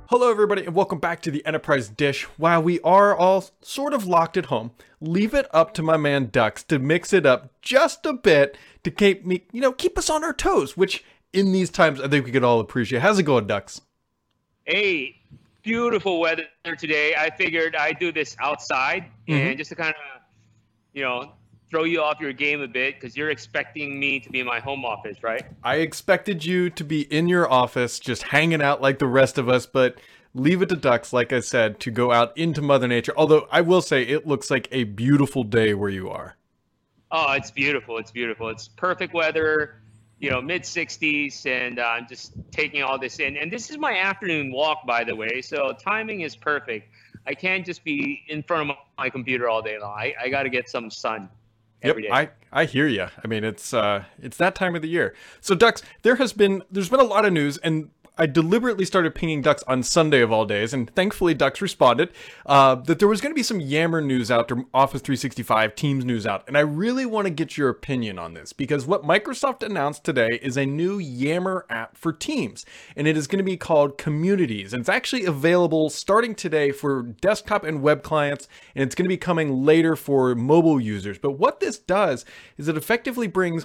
Hello, everybody, and welcome back to the Enterprise Dish. While we are all sort of locked at home, leave it up to my man Dux to mix it up just a bit to keep us on our toes, which in these times I think we could all appreciate. How's it going, Dux? Hey, beautiful weather today. I figured I'd do this outside and just to kind of, throw you off your game a bit because you're expecting me to be in my home office, right? I expected you to be in your office just hanging out like the rest of us, but leave it to Dux, like I said, to go out into Mother Nature. Although I will say it looks like a beautiful day where you are. Oh, it's beautiful. It's beautiful. It's perfect weather, mid 60s, and I'm just taking all this in. And this is my afternoon walk, by the way, so timing is perfect. I can't just be in front of my computer all day long. I got to get some sun. Yep, I hear you. I mean, it's that time of the year. So, Dux, there's been a lot of news, and I deliberately started pinging Dux on Sunday of all days, and thankfully Dux responded that there was going to be some Yammer news out, or Office 365 Teams news out, and I really want to get your opinion on this, because what Microsoft announced today is a new Yammer app for Teams, and it is going to be called Communities, and it's actually available starting today for desktop and web clients, and it's going to be coming later for mobile users. But what this does is it effectively brings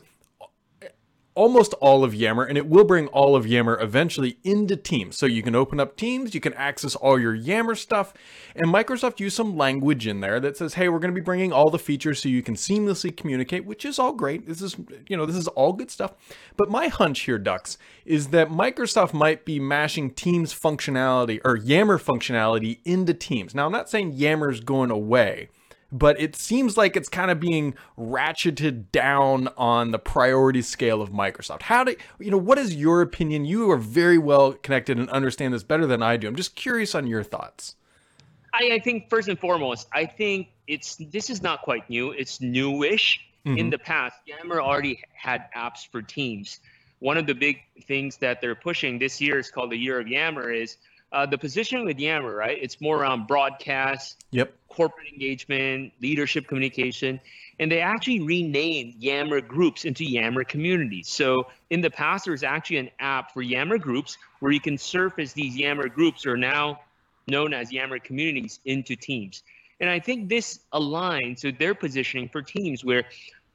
almost all of Yammer, and it will bring all of Yammer eventually into Teams. So you can open up Teams, you can access all your Yammer stuff, and Microsoft used some language in there that says, hey, we're going to be bringing all the features so you can seamlessly communicate, which is all great. This is all good stuff. But my hunch here, Dux, is that Microsoft might be mashing Teams functionality or Yammer functionality into Teams. Now, I'm not saying Yammer's going away, but it seems like it's kind of being ratcheted down on the priority scale of Microsoft. What is your opinion? You are very well connected and understand this better than I do. I'm just curious on your thoughts. I think first and foremost, I think this is not quite new. It's newish. In the past, Yammer already had apps for Teams. One of the big things that they're pushing this year is called the Year of Yammer is the positioning with Yammer, right? It's more around broadcast, corporate engagement, leadership communication, and they actually renamed Yammer groups into Yammer communities. So in the past, there's actually an app for Yammer groups where you can surface these Yammer groups, are now known as Yammer communities, into Teams. And I think this aligns with their positioning for Teams where,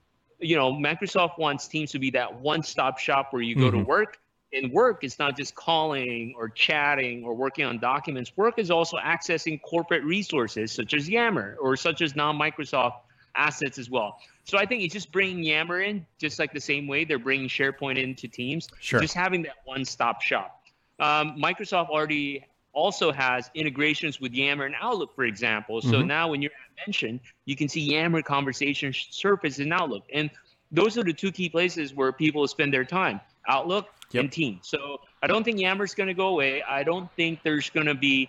Microsoft wants Teams to be that one-stop shop where you go to work. And work is not just calling or chatting or working on documents. Work is also accessing corporate resources such as Yammer or such as non-Microsoft assets as well. So I think it's just bringing Yammer in, just like the same way they're bringing SharePoint into Teams, just having that one-stop shop. Microsoft already also has integrations with Yammer and Outlook, for example. So now when you're at Mention, you can see Yammer conversations surface in Outlook. And those are the two key places where people spend their time, Outlook and Teams. So I don't think Yammer's going to go away. I don't think there's going to be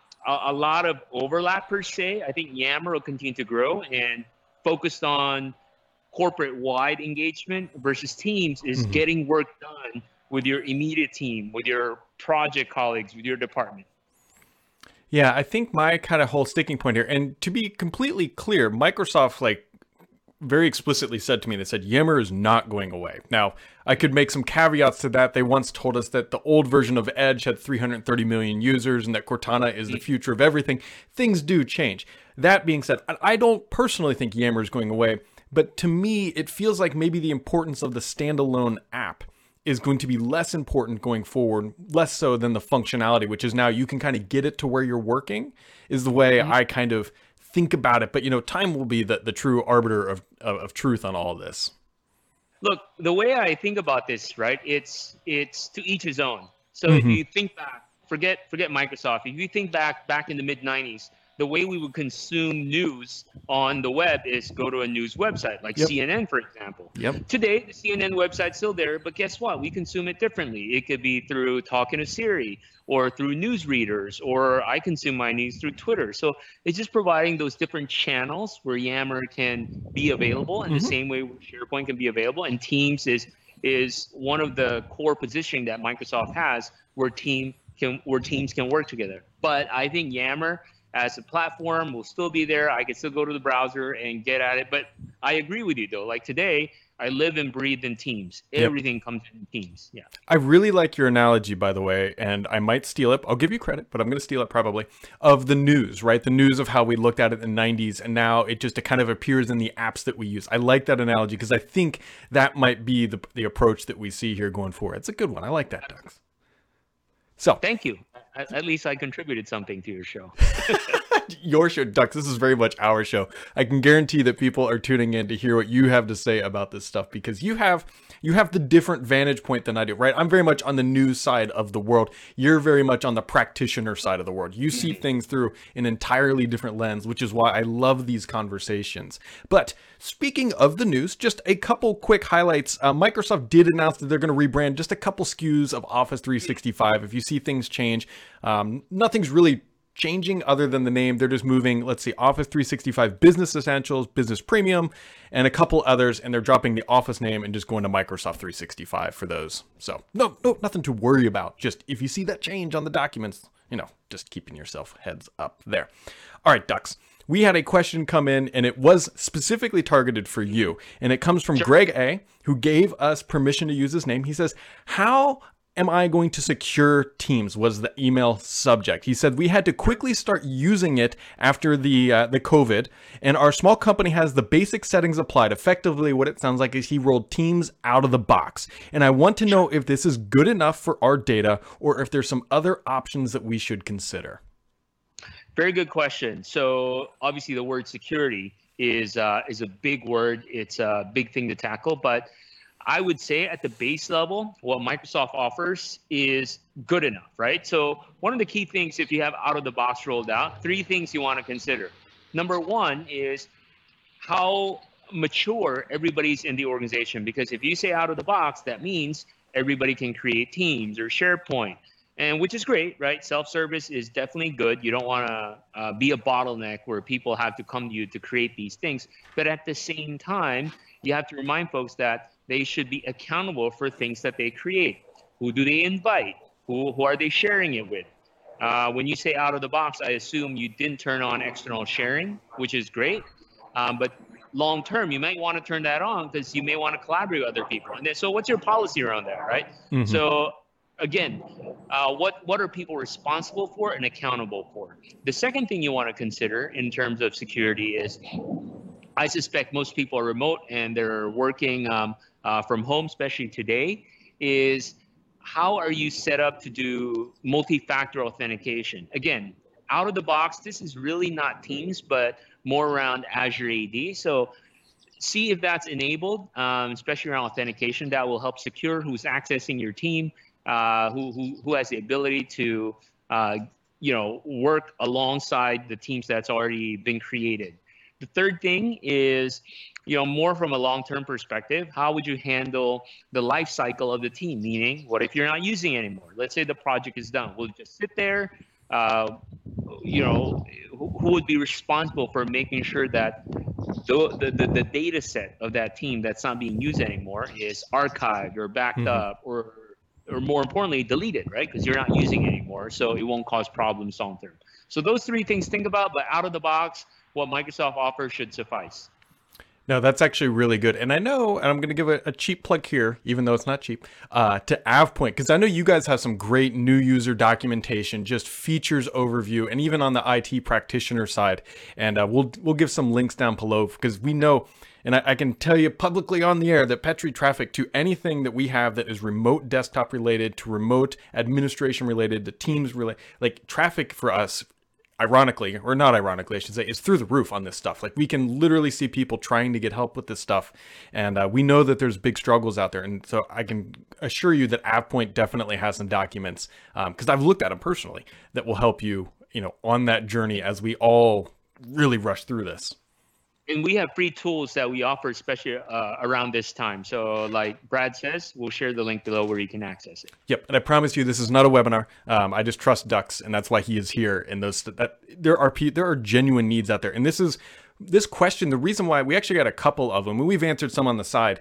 a lot of overlap per se. I think Yammer will continue to grow and focused on corporate-wide engagement versus Teams is getting work done with your immediate team, with your project colleagues, with your department. Yeah, I think my kind of whole sticking point here, and to be completely clear, Microsoft very explicitly said to me, they said, Yammer is not going away. Now, I could make some caveats to that. They once told us that the old version of Edge had 330 million users and that Cortana is the future of everything. Things do change. That being said, I don't personally think Yammer is going away, but to me, it feels like maybe the importance of the standalone app is going to be less important going forward, less so than the functionality, which is now you can kind of get it to where you're working, is the way I kind of think about it. But, time will be the true arbiter of truth on all of this. Look, the way I think about this, right, it's to each his own. So if you think back, forget Microsoft. If you think back in the mid-90s, the way we would consume news on the web is go to a news website, like CNN, for example. Today, the CNN website's still there, but guess what? We consume it differently. It could be through talking to Siri or through news readers, or I consume my news through Twitter. So it's just providing those different channels where Yammer can be available in the same way SharePoint can be available. And Teams is one of the core positioning that Microsoft has where teams can work together. But I think Yammer as a platform will still be there. I can still go to the browser and get at it. But I agree with you, though. Like today, I live and breathe in teams. Yep. Everything comes in teams. Yeah. I really like your analogy, by the way, and I might steal it. I'll give you credit, but I'm going to steal it probably, of the news, right? The news of how we looked at it in the 90s, and now it kind of appears in the apps that we use. I like that analogy because I think that might be the approach that we see here going forward. It's a good one. I like that, Dux. So thank you. At least I contributed something to your show. Your show, Dux. This is very much our show. I can guarantee that people are tuning in to hear what you have to say about this stuff because you have the different vantage point than I do, right? I'm very much on the news side of the world. You're very much on the practitioner side of the world. You see things through an entirely different lens, which is why I love these conversations. But speaking of the news, just a couple quick highlights. Microsoft did announce that they're going to rebrand just a couple SKUs of Office 365. If you see things change, nothing's really changing other than the name. They're just moving, let's see, Office 365 Business Essentials, Business Premium, and a couple others, and they're dropping the Office name and just going to Microsoft 365 for those. So no, nothing to worry about. Just if you see that change on the documents, just keeping yourself heads up there. All right, Dux. We had a question come in, and it was specifically targeted for you, and it comes from Greg A., who gave us permission to use his name. He says, how am I going to secure Teams? Was the email subject. He said we had to quickly start using it after the COVID, and our small company has the basic settings applied. Effectively, what it sounds like is he rolled Teams out of the box, and I want to know if this is good enough for our data or if there's some other options that we should consider. Very good question. So obviously, the word security is a big word. It's a big thing to tackle, but I would say at the base level, what Microsoft offers is good enough, right? So one of the key things, if you have out of the box rolled out, 3 things you want to consider. Number 1 is how mature everybody's in the organization. Because if you say out of the box, that means everybody can create Teams or SharePoint, and which is great, right? Self-service is definitely good. You don't want to be a bottleneck where people have to come to you to create these things. But at the same time, you have to remind folks that they should be accountable for things that they create. Who do they invite? Who are they sharing it with? When you say out of the box, I assume you didn't turn on external sharing, which is great. But long term, you might want to turn that on because you may want to collaborate with other people. And then, so what's your policy around that, right? Mm-hmm. So again, what are people responsible for and accountable for? The second thing you want to consider in terms of security is, I suspect most people are remote and they're working from home, especially today, is how are you set up to do multi-factor authentication? Again, out of the box, this is really not Teams, but more around Azure AD. So see if that's enabled, especially around authentication. That will help secure who's accessing your team, who has the ability to work alongside the teams that's already been created. The third thing is, more from a long-term perspective, how would you handle the life cycle of the team? Meaning, what if you're not using it anymore? Let's say the project is done. Will it just sit there? Who would be responsible for making sure that the data set of that team that's not being used anymore is archived or backed up or more importantly, deleted, right? Because you're not using it anymore, so it won't cause problems long term. So those 3 things think about, but out of the box, what Microsoft offers should suffice. No, that's actually really good. And I know, and I'm going to give a cheap plug here, even though it's not cheap, to AvePoint, because I know you guys have some great new user documentation, just features overview, and even on the IT practitioner side. And we'll give some links down below, because we know, and I can tell you publicly on the air that Petri traffic to anything that we have that is remote desktop related, to remote administration related, to Teams related, like traffic for us, ironically, or not ironically, I should say, is through the roof on this stuff. Like we can literally see people trying to get help with this stuff. And we know that there's big struggles out there. And so I can assure you that AvePoint definitely has some documents, because I've looked at them personally, that will help you, on that journey as we all really rush through this. And we have free tools that we offer, especially around this time. So like Brad says, we'll share the link below where you can access it. Yep. And I promise you, this is not a webinar. I just trust Dux, and that's why he is here. And there are genuine needs out there. And this question, the reason why we actually got a couple of them, and we've answered some on the side,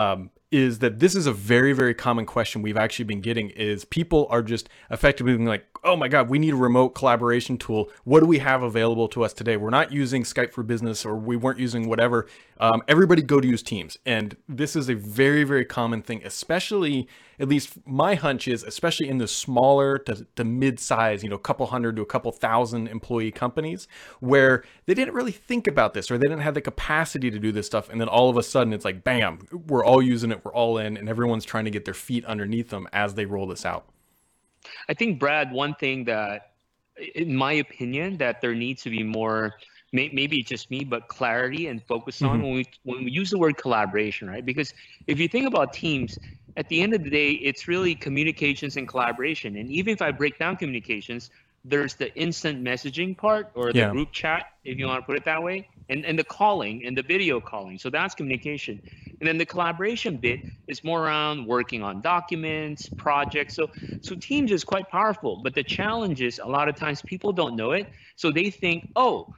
is that this is a very, very common question we've actually been getting, is people are just effectively being like, oh my God, we need a remote collaboration tool. What do we have available to us today? We're not using Skype for Business, or we weren't using whatever. Everybody go to use Teams. And this is a very, very common thing, especially, at least my hunch is, especially in the smaller to mid-size, couple hundred to a couple thousand employee companies, where they didn't really think about this, or they didn't have the capacity to do this stuff. And then all of a sudden it's like, bam, we're all using it, we're all in, and everyone's trying to get their feet underneath them as they roll this out. I think, Brad, one thing that, in my opinion, that there needs to be more, maybe just me, but clarity and focus on when we use the word collaboration, right? Because if you think about Teams, at the end of the day, it's really communications and collaboration. And even if I break down communications, there's the instant messaging part, or the group chat, if you want to put it that way, and the calling and the video calling. So that's communication. And then the collaboration bit is more around working on documents, projects. So Teams is quite powerful, but the challenge is a lot of times people don't know it. So they think,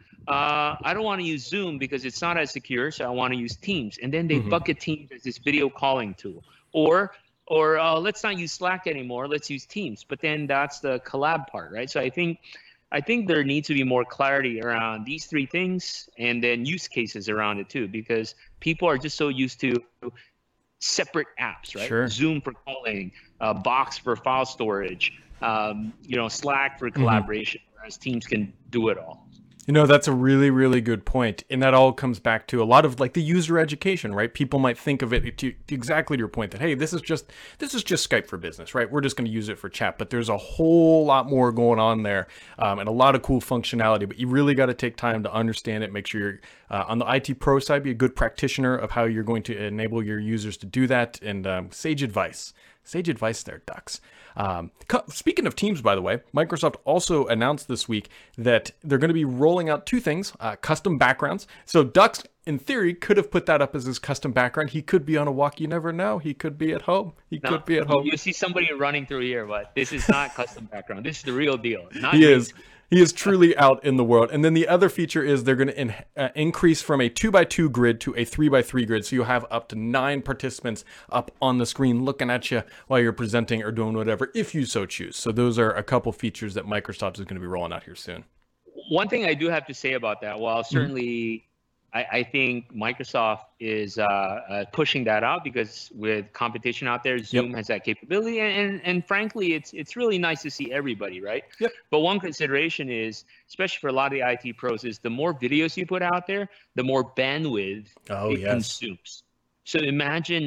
I don't want to use Zoom because it's not as secure, so I want to use Teams. And then they bucket Teams as this video calling tool. Or let's not use Slack anymore, let's use Teams. But then that's the collab part, right? So I think there needs to be more clarity around these three things, and then use cases around it too, because people are just so used to separate apps, right? Sure. Zoom for calling, Box for file storage, Slack for collaboration, whereas Teams can do it all. That's a really, really good point. And that all comes back to a lot of like the user education, right? People might think of it to exactly your point that, hey, this is just Skype for Business, right? We're just going to use it for chat, but there's a whole lot more going on there, and a lot of cool functionality, but you really got to take time to understand it. Make sure you're on the IT pro side, be a good practitioner of how you're going to enable your users to do that. And sage advice there, Dux. Speaking of Teams, by the way, Microsoft also announced this week that they're going to be rolling out two things, custom backgrounds. So Dux, in theory, could have put that up as his custom background. He could be on a walk. You never know. He could be at home. Could be at home. You see somebody running through here, but this is not custom background. This is the real deal. He is truly out in the world. And then the other feature is they're going to increase from a 2x2 grid to a 3x3 grid. So you'll have up to 9 participants up on the screen looking at you while you're presenting or doing whatever, if you so choose. So those are a couple features that Microsoft is going to be rolling out here soon. One thing I do have to say about that, while certainly I think Microsoft is pushing that out, because with competition out there, Zoom has that capability, and frankly, it's really nice to see everybody, right? Yep. But one consideration is, especially for a lot of the IT pros, is the more videos you put out there, the more bandwidth it consumes. So imagine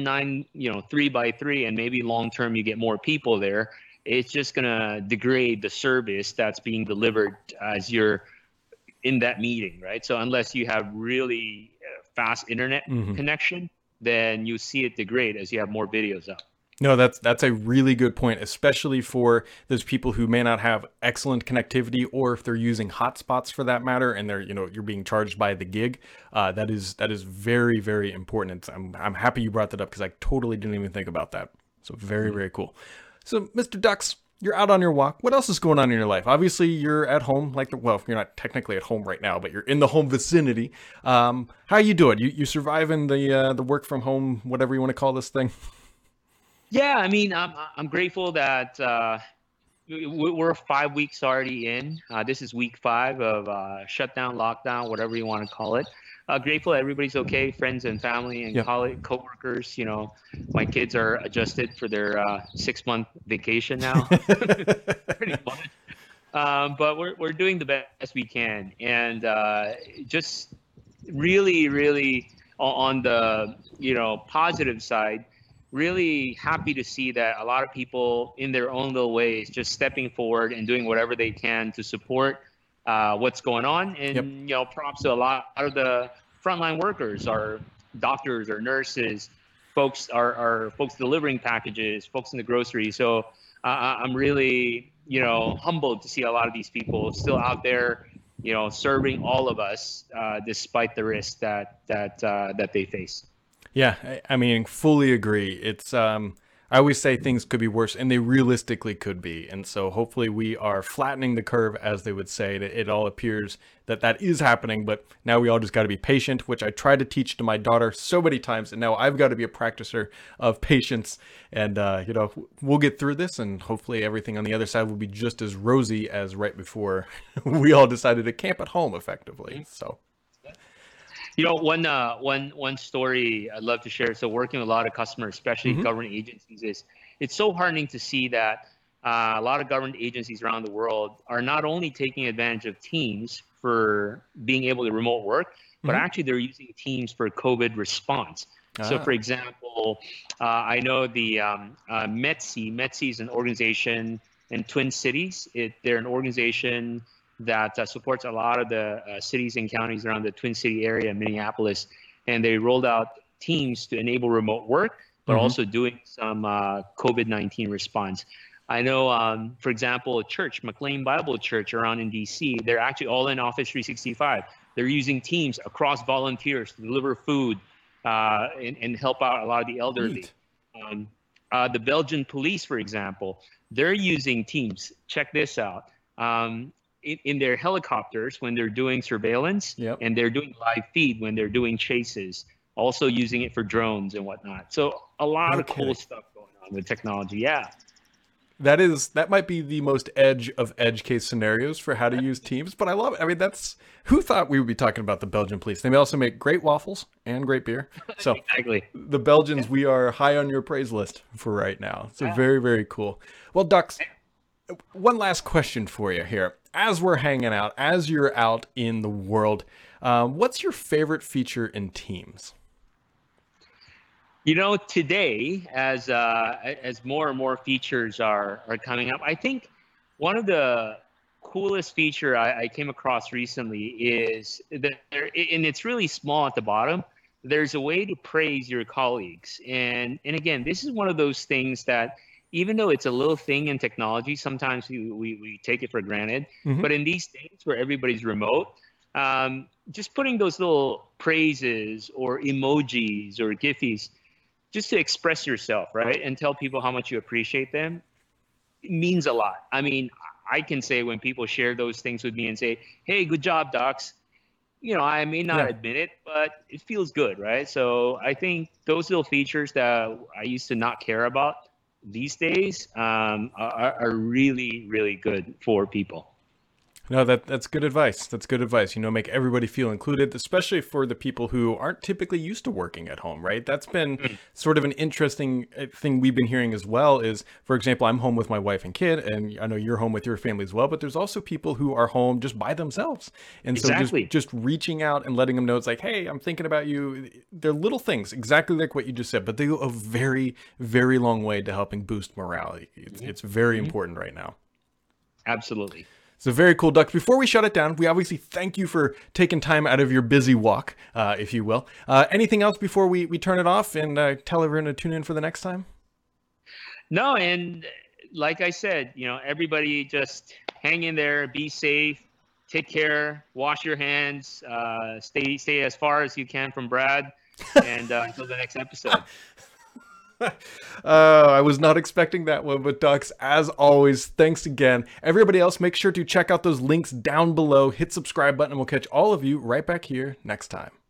3x3, and maybe long term you get more people there. It's just gonna degrade the service that's being delivered as you're in that meeting, right? So unless you have really fast internet connection, then you see it degrade as you have more videos up. No, that's a really good point, especially for those people who may not have excellent connectivity, or if they're using hotspots for that matter, and you're being charged by the gig. That is very, very important. I'm happy you brought that up, because I totally didn't even think about that. So very, very cool. So Mr. Dux, you're out on your walk. What else is going on in your life? Obviously, you're at home. You're not technically at home right now, but you're in the home vicinity. How are you doing? You surviving the work from home, whatever you want to call this thing? Yeah, I mean, I'm grateful that we're 5 weeks already in. This is week 5 of shutdown, lockdown, whatever you want to call it. Grateful everybody's okay, friends and family and coworkers. My kids are adjusted for their 6-month vacation now. Pretty much. But we're doing the best we can, and just really, really on the positive side, really happy to see that a lot of people in their own little ways just stepping forward and doing whatever they can to support what's going on. And props to a lot of the frontline workers, our doctors or nurses, folks are folks delivering packages, folks in the grocery. So I'm really humbled to see a lot of these people still out there serving all of us despite the risk that they face. Yeah, I mean, fully agree. It's I always say things could be worse, and they realistically could be. And so hopefully we are flattening the curve, as they would say. It all appears that that is happening, but now we all just got to be patient, which I try to teach to my daughter so many times. And now I've got to be a practicer of patience. And, we'll get through this, and hopefully everything on the other side will be just as rosy as right before we all decided to camp at home effectively. So. One story I'd love to share. So working with a lot of customers, especially government agencies, is it's so heartening to see that a lot of government agencies around the world are not only taking advantage of Teams for being able to remote work, but actually they're using Teams for COVID response. So, for example, I know the METSI is an organization in Twin Cities. They're an organization that supports a lot of the cities and counties around the Twin City area, Minneapolis, and they rolled out Teams to enable remote work, but also doing some COVID-19 response. I know, for example, a church, McLean Bible Church around in DC, they're actually all in Office 365. They're using Teams across volunteers to deliver food and help out a lot of the elderly. The Belgian police, for example, they're using Teams. Check this out. In their helicopters when they're doing surveillance, and they're doing live feed when they're doing chases, also using it for drones and whatnot. So a lot of cool stuff going on with technology. Yeah. That might be the most edge of edge case scenarios for how to use Teams, but I love it. I mean, who thought we would be talking about the Belgian police? They may also make great waffles and great beer. So exactly. The Belgians, we are high on your praise list for right now. So very, very cool. Well, Dux, one last question for you here. As we're hanging out, as you're out in the world, what's your favorite feature in Teams? Today, as more and more features are coming up, I think one of the coolest feature I came across recently is that and it's really small at the bottom. There's a way to praise your colleagues, and again, this is one of those things that, even though it's a little thing in technology, sometimes we take it for granted. But in these days where everybody's remote, just putting those little praises or emojis or gifs just to express yourself, right, and tell people how much you appreciate them, it means a lot. I mean, I can say when people share those things with me and say, hey, good job, Dux, I may not admit it, but it feels good, right? So I think those little features that I used to not care about these days are really, really good for people. No, that's good advice. That's good advice. Make everybody feel included, especially for the people who aren't typically used to working at home, right? That's been sort of an interesting thing we've been hearing as well is, for example, I'm home with my wife and kid, and I know you're home with your family as well, but there's also people who are home just by themselves. And so just reaching out and letting them know it's like, hey, I'm thinking about you. They're little things, exactly like what you just said, but they go a very, very long way to helping boost morale. It's very important right now. Absolutely. So very cool, Dux. Before we shut it down, we obviously thank you for taking time out of your busy walk, if you will. Anything else before we turn it off and tell everyone to tune in for the next time? No, and like I said, everybody just hang in there, be safe, take care, wash your hands, stay as far as you can from Brad, and until the next episode. I was not expecting that one, but Dux, as always, thanks again. Everybody else, make sure to check out those links down below. Hit subscribe button, and we'll catch all of you right back here next time.